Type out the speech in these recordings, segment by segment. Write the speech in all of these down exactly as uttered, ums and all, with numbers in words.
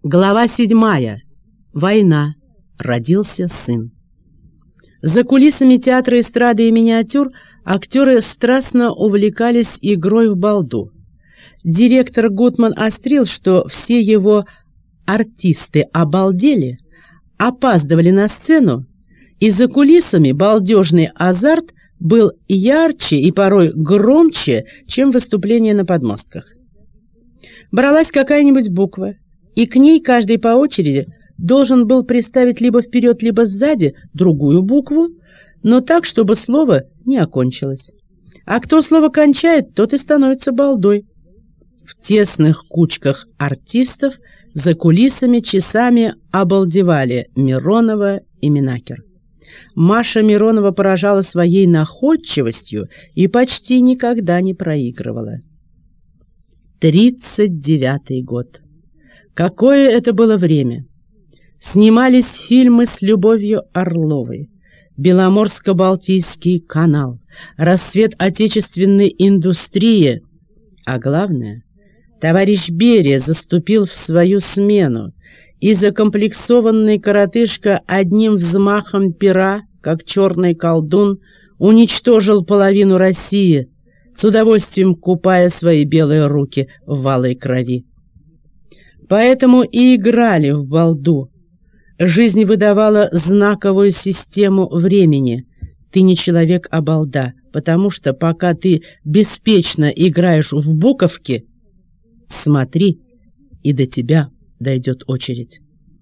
Глава седьмая. Война. Родился сын. За кулисами театра эстрады и миниатюр актеры страстно увлекались игрой в балду. Директор Гутман острил, что все его артисты обалдели, опаздывали на сцену, и за кулисами балдежный азарт был ярче и порой громче, чем выступление на подмостках. Бралась какая-нибудь буква, и к ней каждый по очереди должен был приставить либо вперед, либо сзади другую букву, но так, чтобы слово не окончилось. А кто слово кончает, тот и становится балдой. В тесных кучках артистов за кулисами часами обалдевали Миронова и Минакер. Маша Миронова поражала своей находчивостью и почти никогда не проигрывала. Тридцать девятый год. Какое это было время! Снимались фильмы с Любовью Орловой, Беломорско-Балтийский канал, рассвет отечественной индустрии, а главное, товарищ Берия заступил в свою смену, и закомплексованный коротышка одним взмахом пера, как черный колдун, уничтожил половину России, с удовольствием купая свои белые руки в валой крови. Поэтому и играли в балду. Жизнь выдавала знаковую систему времени. Ты не человек, а балда, потому что пока ты беспечно играешь в буковки, смотри, и до тебя дойдет очередь.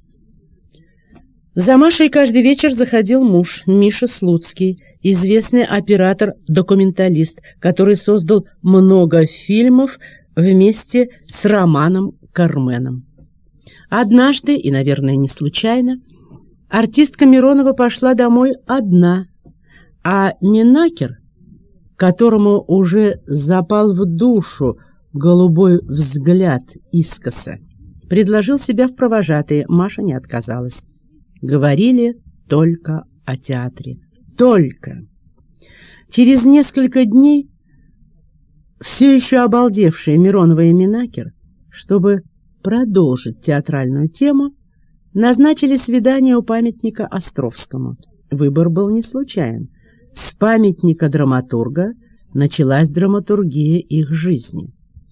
За Машей каждый вечер заходил муж, Миша Слуцкий, известный оператор-документалист, который создал много фильмов вместе с Романом Карменом. Однажды, и, наверное, не случайно, артистка Миронова пошла домой одна, а Минакер, которому уже запал в душу голубой взгляд искоса, предложил себя в провожатые. Маша не отказалась. Говорили только о театре. Только. Через несколько дней все еще обалдевшие Миронова и Минакер, чтобы продолжить театральную тему, назначили свидание у памятника Островскому. Выбор был не случайен. С памятника драматурга началась драматургия их жизни.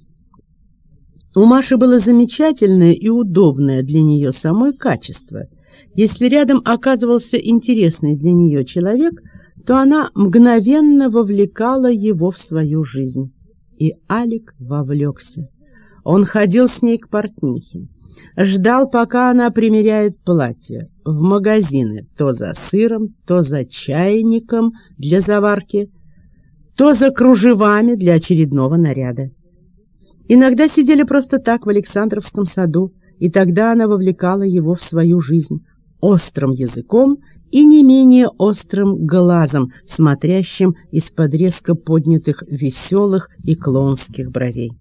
У Маши было замечательное и удобное для нее самой качество. Если рядом оказывался интересный для нее человек, то она мгновенно вовлекала его в свою жизнь. И Алик вовлекся. Он ходил с ней к портнихе, ждал, пока она примеряет платье, в магазины, то за сыром, то за чайником для заварки, то за кружевами для очередного наряда. Иногда сидели просто так в Александровском саду, и тогда она вовлекала его в свою жизнь острым языком и не менее острым глазом, смотрящим из-под резко поднятых веселых и клоунских бровей.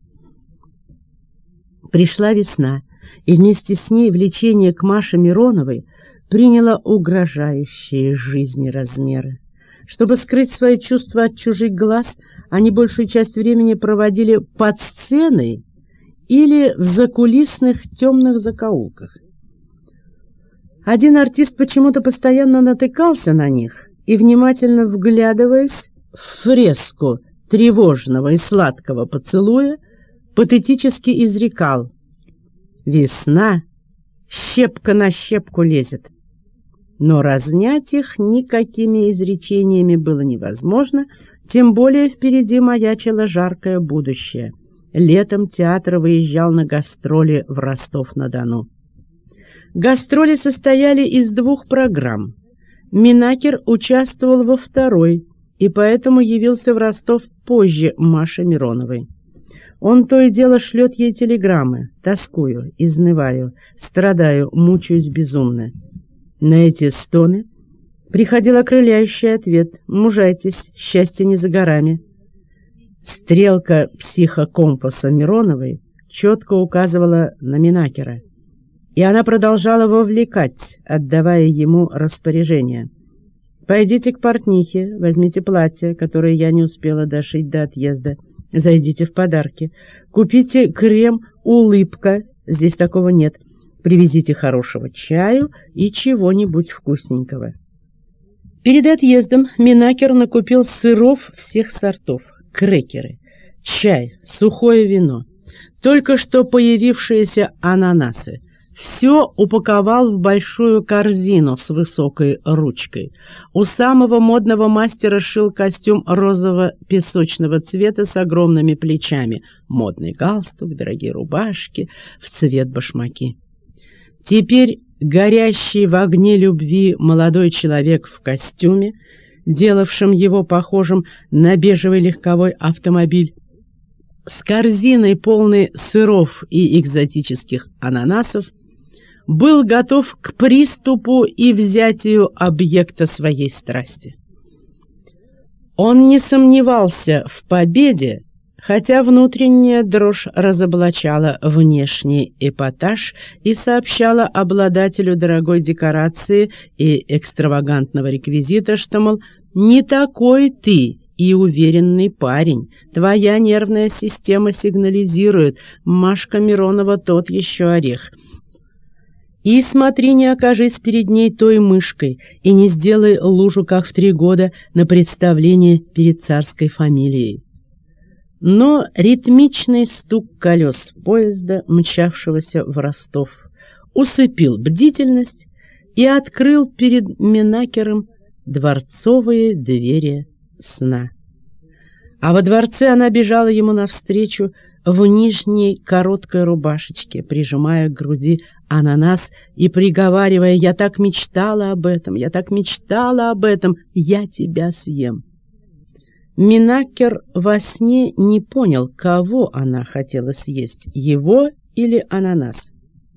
Пришла весна, и вместе с ней влечение к Маше Мироновой приняло угрожающие жизни размеры. Чтобы скрыть свои чувства от чужих глаз, они большую часть времени проводили под сценой или в закулисных темных закоулках. Один артист почему-то постоянно натыкался на них и, внимательно вглядываясь в фреску тревожного и сладкого поцелуя, патетически изрекал: «Весна щепка на щепку лезет». Но разнять их никакими изречениями было невозможно, тем более впереди маячило жаркое будущее. Летом театр выезжал на гастроли в Ростов-на-Дону. Гастроли состояли из двух программ. Минакер участвовал во второй, и поэтому явился в Ростов позже Маши Мироновой. Он то и дело шлет ей телеграммы: «Тоскую, изнываю, страдаю, мучаюсь безумно». На эти стоны приходил окрыляющий ответ: «Мужайтесь, счастье не за горами». Стрелка психокомпаса Мироновой четко указывала на Минакера, и она продолжала вовлекать, отдавая ему распоряжения. «Пойдите к портнихе, возьмите платье, которое я не успела дошить до отъезда. Зайдите в подарки. Купите крем «Улыбка», здесь такого нет. Привезите хорошего чаю и чего-нибудь вкусненького». Перед отъездом Минакер накупил сыров всех сортов, крекеры, чай, сухое вино, только что появившиеся ананасы. Все упаковал в большую корзину с высокой ручкой. У самого модного мастера шил костюм розового песочного цвета с огромными плечами, модный галстук, дорогие рубашки, в цвет башмаки. Теперь горящий в огне любви молодой человек в костюме, делавшем его похожим на бежевый легковой автомобиль, с корзиной, полной сыров и экзотических ананасов, был готов к приступу и взятию объекта своей страсти. Он не сомневался в победе, хотя внутренняя дрожь разоблачала внешний эпатаж и сообщала обладателю дорогой декорации и экстравагантного реквизита, что, мол, не такой ты и уверенный парень, твоя нервная система сигнализирует, Машка Миронова тот еще орех. И смотри, не окажись перед ней той мышкой, и не сделай лужу, как в три года, на представлении перед царской фамилией. Но ритмичный стук колес поезда, мчавшегося в Ростов, усыпил бдительность и открыл перед Минакером дворцовые двери сна. А во дворце она бежала ему навстречу в нижней короткой рубашечке, прижимая к груди ананас и приговаривая: «Я так мечтала об этом, я так мечтала об этом, я тебя съем». Минакер во сне не понял, кого она хотела съесть, его или ананас.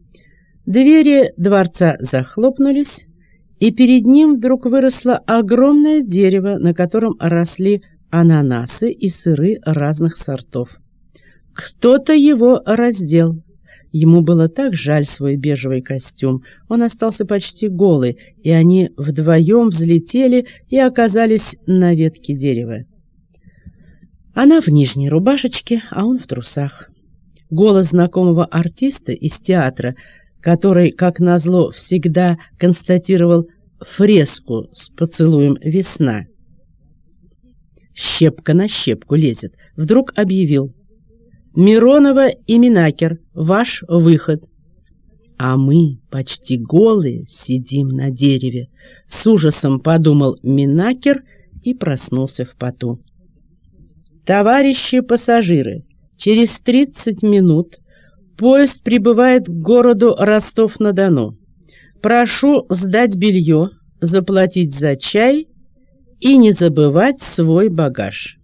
Двери дворца захлопнулись, и перед ним вдруг выросло огромное дерево, на котором росли ананасы и сыры разных сортов. Кто-то его раздел. Ему было так жаль свой бежевый костюм. Он остался почти голый, и они вдвоем взлетели и оказались на ветке дерева. Она в нижней рубашечке, а он в трусах. Голос знакомого артиста из театра, который, как назло, всегда констатировал фреску с поцелуем «Весна», щепка на щепку лезет, вдруг объявил: «Миронова и Минакер, ваш выход». А мы, почти голые, сидим на дереве. С ужасом подумал Минакер и проснулся в поту. «Товарищи пассажиры, через тридцать минут поезд прибывает к городу Ростов-на-Дону. Прошу сдать белье, заплатить за чай и не забывать свой багаж».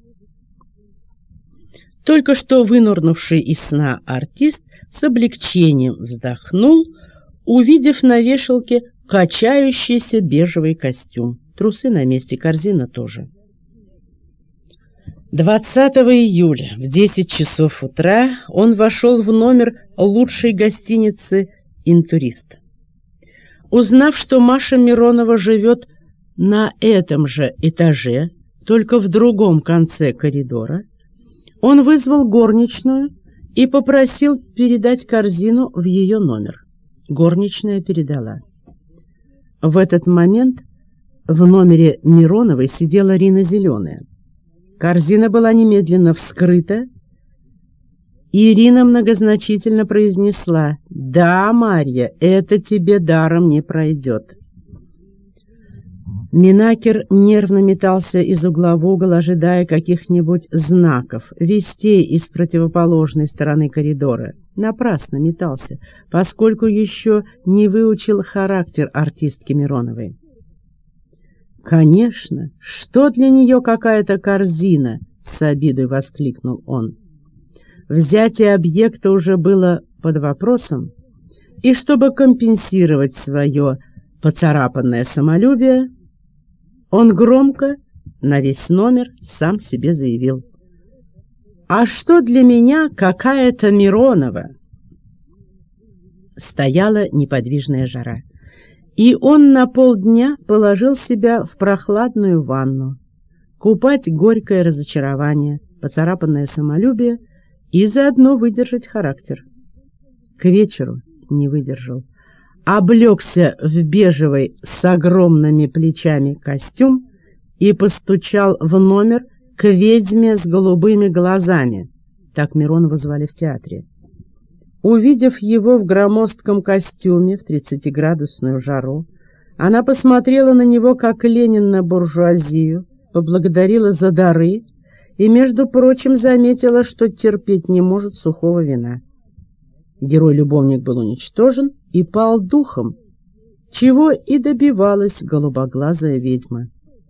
Только что вынырнувший из сна артист с облегчением вздохнул, увидев на вешалке качающийся бежевый костюм. Трусы на месте, корзина тоже. двадцатого июля в десять часов утра он вошел в номер лучшей гостиницы «Интурист». Узнав, что Маша Миронова живет на этом же этаже, только в другом конце коридора, он вызвал горничную и попросил передать корзину в ее номер. Горничная передала. В этот момент в номере Мироновой сидела Рина Зеленая. Корзина была немедленно вскрыта, и Ирина многозначительно произнесла: «Да, Марья, это тебе даром не пройдет». Минакер нервно метался из угла в угол, ожидая каких-нибудь знаков, вестей из противоположной стороны коридора. Напрасно метался, поскольку еще не выучил характер артистки Мироновой. «Конечно, что для нее какая-то корзина?» — с обидой воскликнул он. Взятие объекта уже было под вопросом, и чтобы компенсировать свое поцарапанное самолюбие, он громко на весь номер сам себе заявил: «А что для меня какая-то Миронова?» Стояла неподвижная жара, и он на полдня положил себя в прохладную ванну, купать горькое разочарование, поцарапанное самолюбие и заодно выдержать характер. К вечеру, не выдержал. Облегся в бежевый с огромными плечами костюм и постучал в номер к ведьме с голубыми глазами. Так Миронова звали в театре. Увидев его в громоздком костюме в тридцатиградусную жару, она посмотрела на него, как Ленин на буржуазию, поблагодарила за дары и, между прочим, заметила, что терпеть не может сухого вина. Герой-любовник был уничтожен и пал духом, чего и добивалась голубоглазая ведьма.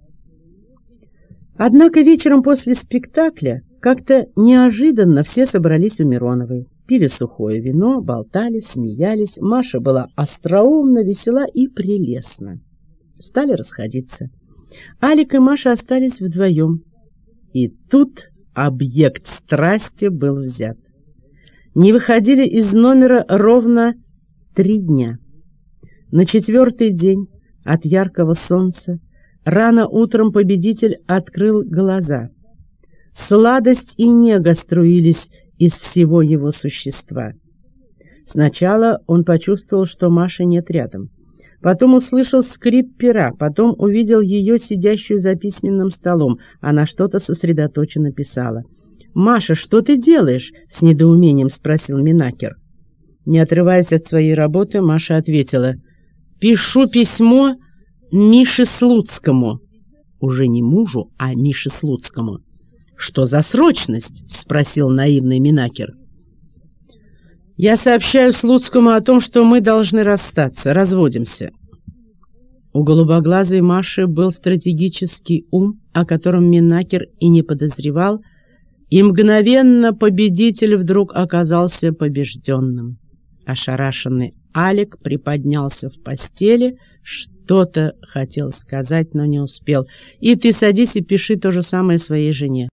Однако вечером после спектакля как-то неожиданно все собрались у Мироновой, пили сухое вино, болтали, смеялись. Маша была остроумна, весела и прелестна. Стали расходиться. Алик и Маша остались вдвоем. И тут объект страсти был взят. Не выходили из номера ровно три дня. На четвертый день от яркого солнца рано утром победитель открыл глаза. Сладость и нега струились из всего его существа. Сначала он почувствовал, что Маши нет рядом. Потом услышал скрип пера, потом увидел ее, сидящую за письменным столом. Она что-то сосредоточенно писала. «Маша, что ты делаешь?» — с недоумением спросил Минакер. Не отрываясь от своей работы, Маша ответила: «Пишу письмо Мише Слуцкому». Уже не мужу, а Мише Слуцкому. «Что за срочность?» — спросил наивный Минакер. «Я сообщаю Слуцкому о том, что мы должны расстаться, разводимся». У голубоглазой Маши был стратегический ум, о котором Минакер и не подозревал, и мгновенно победитель вдруг оказался побежденным. Ошарашенный Алик приподнялся в постели, что-то хотел сказать, но не успел. «И ты садись и пиши то же самое своей жене».